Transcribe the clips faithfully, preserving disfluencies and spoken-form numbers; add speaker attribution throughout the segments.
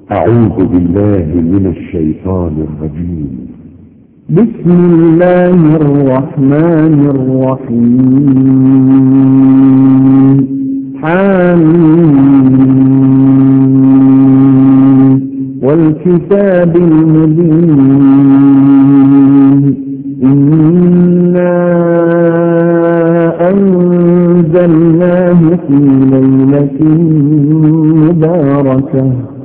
Speaker 1: أعوذ بالله من الشيطان الرجيم.
Speaker 2: بسم الله الرحمن الرحيم. حميم والكتاب المبين. إنا أنزلناه في ليلة مباركة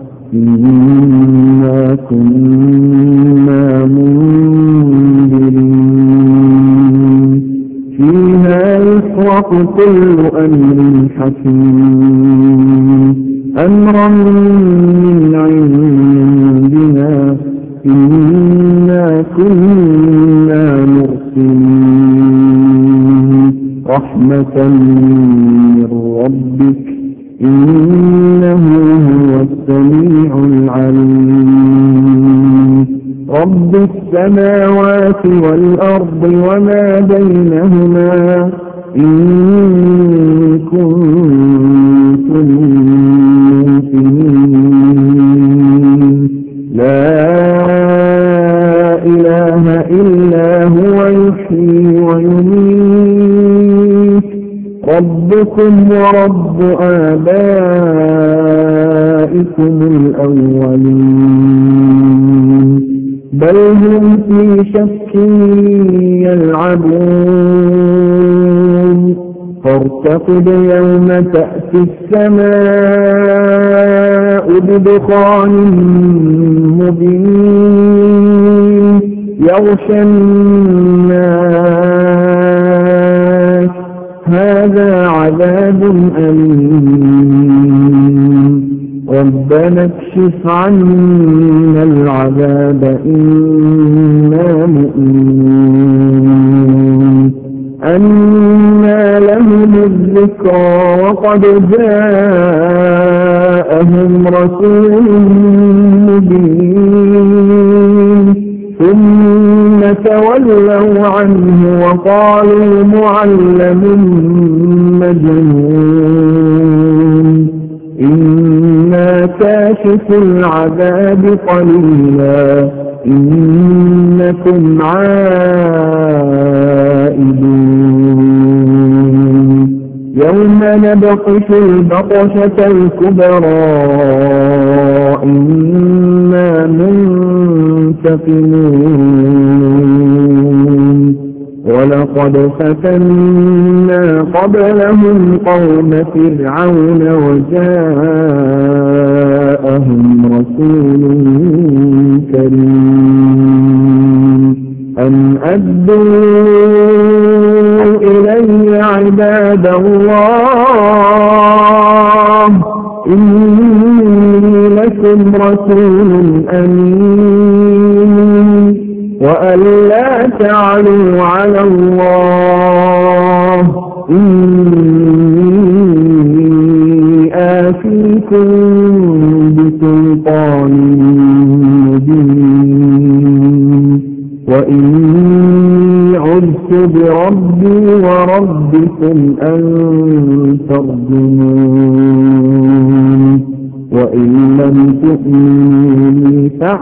Speaker 2: إنا كنا منذرين فيها يفرق كل أمر حكيم أمرا من عندنا إنا كنا مرسلين رحمة من ربك إنه هو السميع العليم رب السماوات والأرض وما بينهما إن كنتم موقنين لا إله إلا هو يحيي ويميت ربكم ورب آبائكم الأولين بل هم في شك يلعبون فارتقب يوم تأتي السماء بدخان مبين يغشى الناس هذا عذاب أليم ربنا اكشف عنا العذاب إنا مؤمنون أنى لهم الذكرى وقد جاءهم رسول مبين ثم تولوا عنه وقالوا معلم مجنون إنا كاشف العذاب قليلا إنكم عائدون يوم نبطش البطشة الكبرى إنا منتقمون ولقد فتنا قبلهم قوم فرعون وجاءهم رسول كريم أن أدوا إلي عباد الله إني لكم رسول أمين وأن لا تعلوا على الله إني آتيكم بسلطان مبين وإني عذت بربي وربكم أن ترجمون وإن لم تؤمنوا لي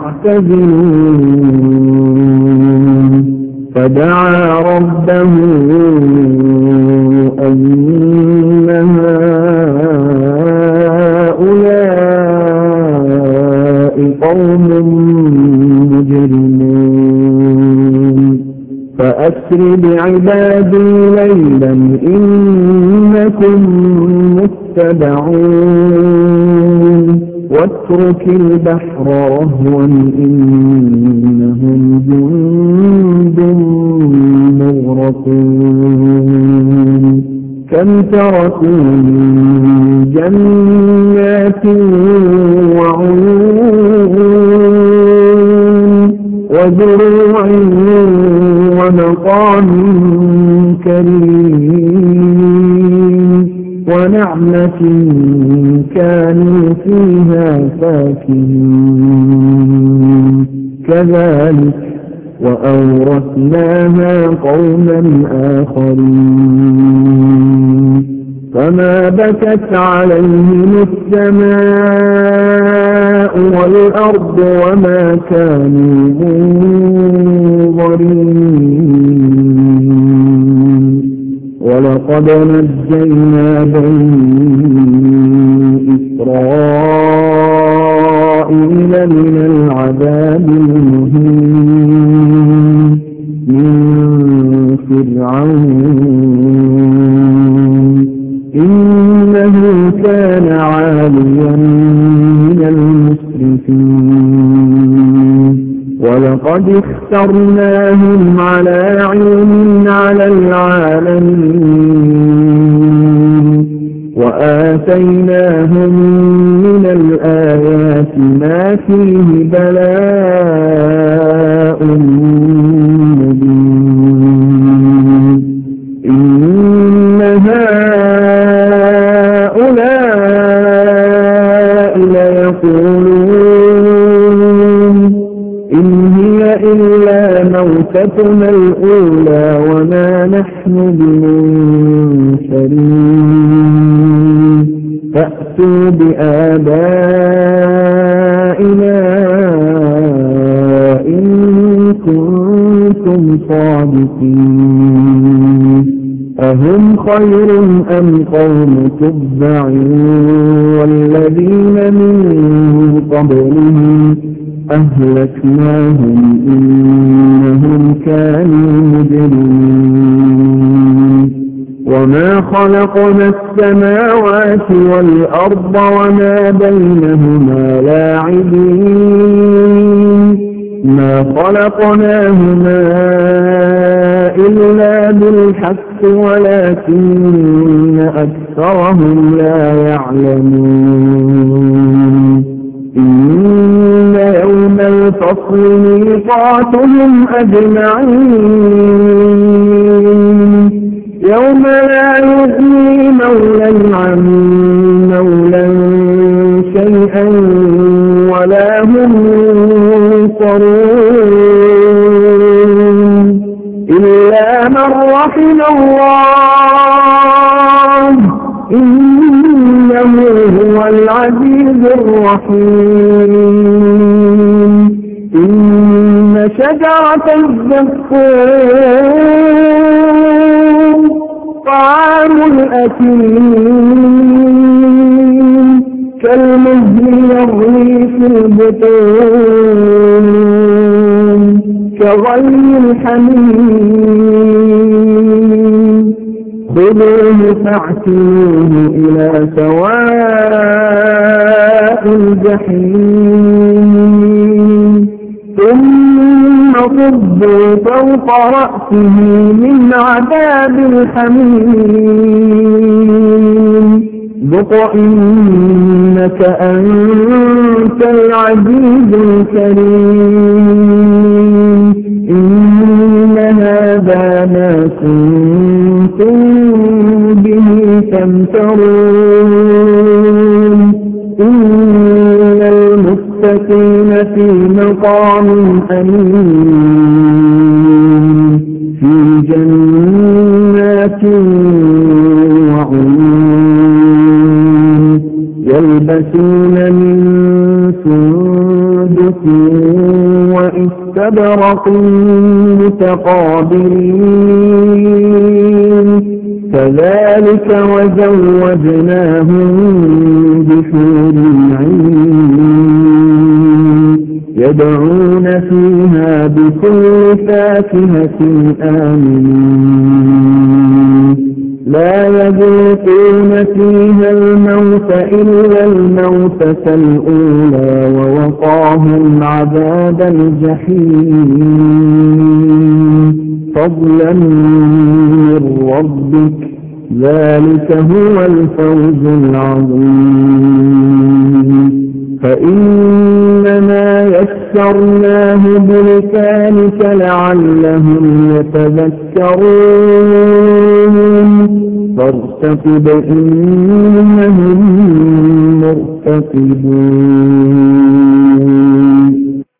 Speaker 2: فاعتزلون فدعا ربه أن هؤلاء قوم مجرمون فأسر بعبادي ليلا إنكم متبعون واترك البحر رهوا إنهم جند مغرقون كم تركوا من جنات وعيون وزروع ونقام كريم ونعمة كانوا فيها فاكهين كذلك وأورثناها قوما آخرين فما بكت عليهم السماء والأرض وما كانوا منظرين ولقد نجينا بني إسرائيل من العذاب المهين من فرعون إنه كان عاليا من المسرفين ولقد اخترناهم على علم على العالمين وآتيناهم من الآيات ما فيه بلاء مبين إن هؤلاء ليقولون إن هي إلا موتتنا الأولى وما نحن بمنشرين فأتوا بآبائنا إن كنتم صادقين أهم خير أم قوم تبع والذين من قبلهم أهلكناهم إنهم كانوا مجرمين وما خلقنا السماوات والأرض وما بينهما لاعبين ما خلقناهما إلا بالحق ولكن أكثرهم لا يعلمون إن يوم الفصل ميقاتهم أجمعين يوم لا يغني مولى عن مولى شيئا ولا هم ينصرون إلا من رحم الله إنه هو العزيز الرحيم إن شجرة الزقوم طعام الأثيم كالمهل يغلي في البطون كغلي الحميم خذوه فاعتلوه إلى سواء الجحيم ثم صبوا فوق رأسه من عذاب الحميم ذق إنك أنت العزيز الكريم إن هذا ما كنتم به تمترون إن المتقين في مقام أمين في جنات وعيون يلبسون من سندس واستبرق متقابلين كذلك وزوجناهم بحور عين يدعون فيها بكل فاكهة آمنين لا يذوقون فيها الموت إلا الموتة الأولى ووقاهم عذاب الجحيم فضلا من ربك ذلك هو الفوز العظيم فإنما يسرناه بلسانك لعلهم يتذكرون فارتقب إنهم مرتقبون